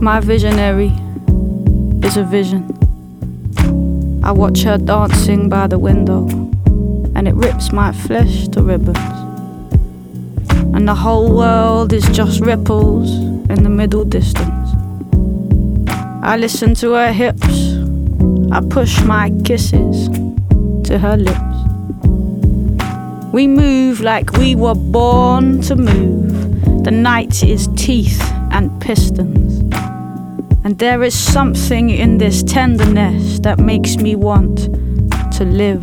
my visionary is a vision. I watch her dancing by the window, and it rips my flesh to ribbons. And the whole world is just ripples in the middle distance. I listen to her hips, I push my kisses to her lips. We move like we were born to move. The night is teeth and pistons. And there is something in this tenderness that makes me want to live.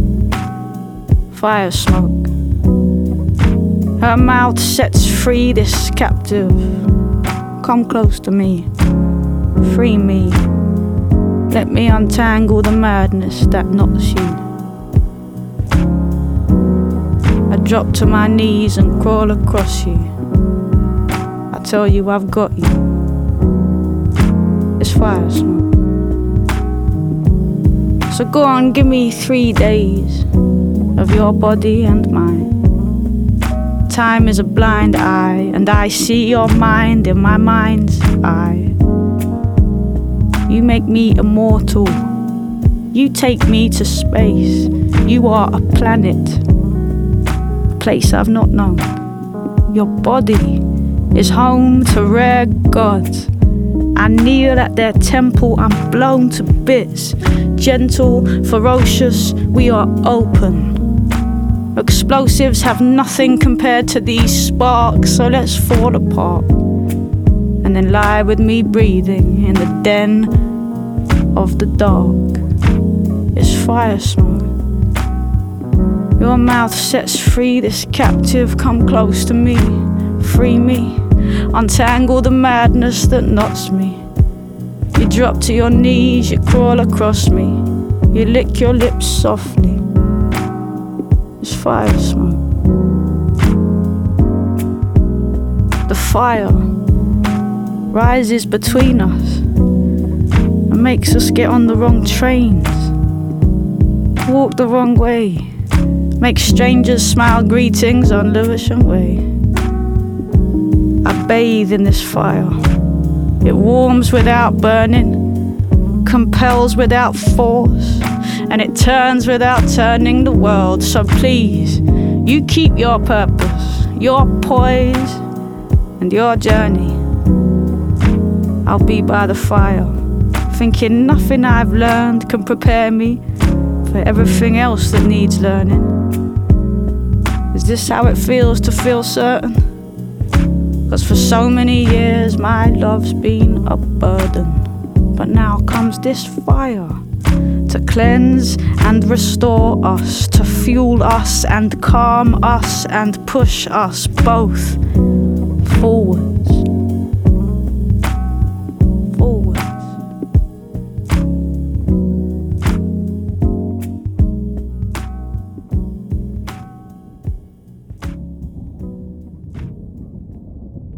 Fire smoke. Her mouth sets free this captive. Come close to me. Free me. Let me untangle the madness that knots you. I drop to my knees and crawl across you. I tell you I've got you. It's fire smoke. So go on, give me 3 days of your body and mine. Time is a blind eye, and I see your mind in my mind's eye. You make me immortal. You take me to space. You are a planet, a place I've not known. Your body is home to rare gods. I kneel at their temple, I'm blown to bits. Gentle, ferocious, we are open. Explosives have nothing compared to these sparks, so let's fall apart. And then lie with me breathing in the den of the dark. It's fire smoke. Your mouth sets free this captive, come close to me. Free me, untangle the madness that knots me. You drop to your knees, you crawl across me. You lick your lips softly. It's fire smoke. The fire rises between us and makes us get on the wrong trains, walk the wrong way, make strangers smile greetings on Lewisham Way. I bathe in this fire. It warms without burning, compels without force, and it turns without turning the world. So please, you keep your purpose, your poise, and your journey. I'll be by the fire, thinking nothing I've learned can prepare me for everything else that needs learning. Is this how it feels to feel certain? 'Cause for so many years my love's been a burden. But now comes this fire to cleanse and restore us, to fuel us and calm us and push us both forwards.